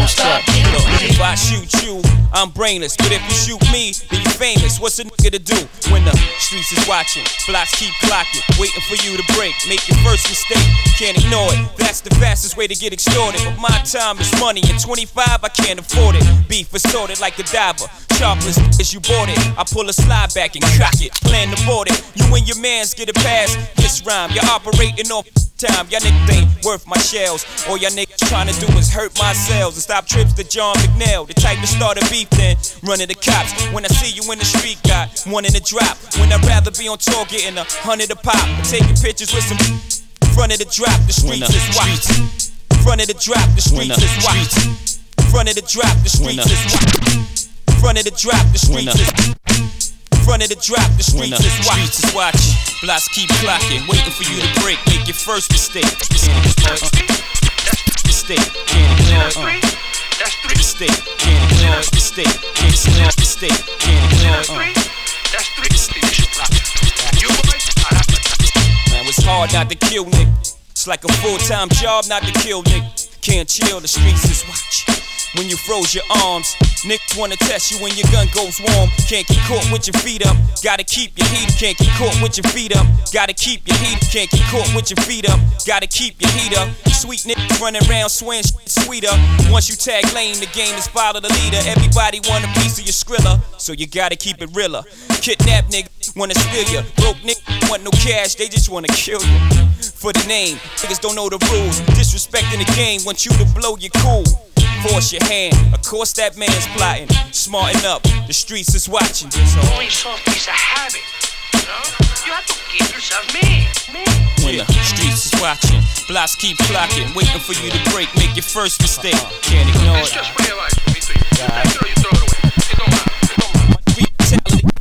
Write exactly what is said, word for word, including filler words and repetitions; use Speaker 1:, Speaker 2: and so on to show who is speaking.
Speaker 1: stop. Look, if I shoot you, I'm brainless. But if you shoot me, then you famous. What's a nigga to do when the streets is watching? Blocks keep clocking, waiting for you to break. Make your first mistake, can't ignore it. That's the fastest way to get extorted. But my time is money, and twenty-five I can't afford it. Beef assorted like a diver. Sharpless as you bought it. I pull a slide back and cock it. Plan to board it. You and your mans get a pass. This rhyme, you're operating off time. Y'all niggas ain't worth my shells. All y'all niggas trying to do is hurt my cells and stop trips to John McNeil. The type to start a beef then running the cops. When I see you in the street, got one in the drop. When I'd rather be on tour getting a hundred a pop. Or taking pictures with some front of the drop. The streets is watching. Front of the drop. The streets is watching. Front of the drop. The streets is watching. Front of the drop. The streets is front of the drop, the streets is watching. Streets is watching. Blocks keep clocking, waiting for you to break. Make your first mistake. Mistake. Can't ignore it. Mistake. Can't ignore it. Mistake. Can't ignore it. Mistake. Can't ignore it. Man, it's hard not to kill nigga. It's like a full-time job not to kill nigga. Can't chill, the streets is watching. When you froze your arms, niggas wanna test you when your gun goes warm. Can't get caught with your feet up, gotta keep your heat. Can't get caught with your feet up, gotta keep your heat. Can't get caught with your feet up, gotta keep your heat up. Sweet niggas running around swaying shit sweeter. Once you tag lane, the game is follow the leader. Everybody want a piece of your skrilla, so you gotta keep it realer. Kidnap niggas wanna steal ya, broke niggas want no cash, they just wanna kill you. For the name, niggas don't know the rules. Disrespecting the game, want you to blow your cool. Force your hand, of course that man's plotting. Smarten up, the streets is watching.
Speaker 2: So only soft piece of habit, you know? You have to keep yourself mean, mean.
Speaker 1: When the streets is watching, blocks keep clocking, waiting for you to break. Make your first mistake, can't ignore it.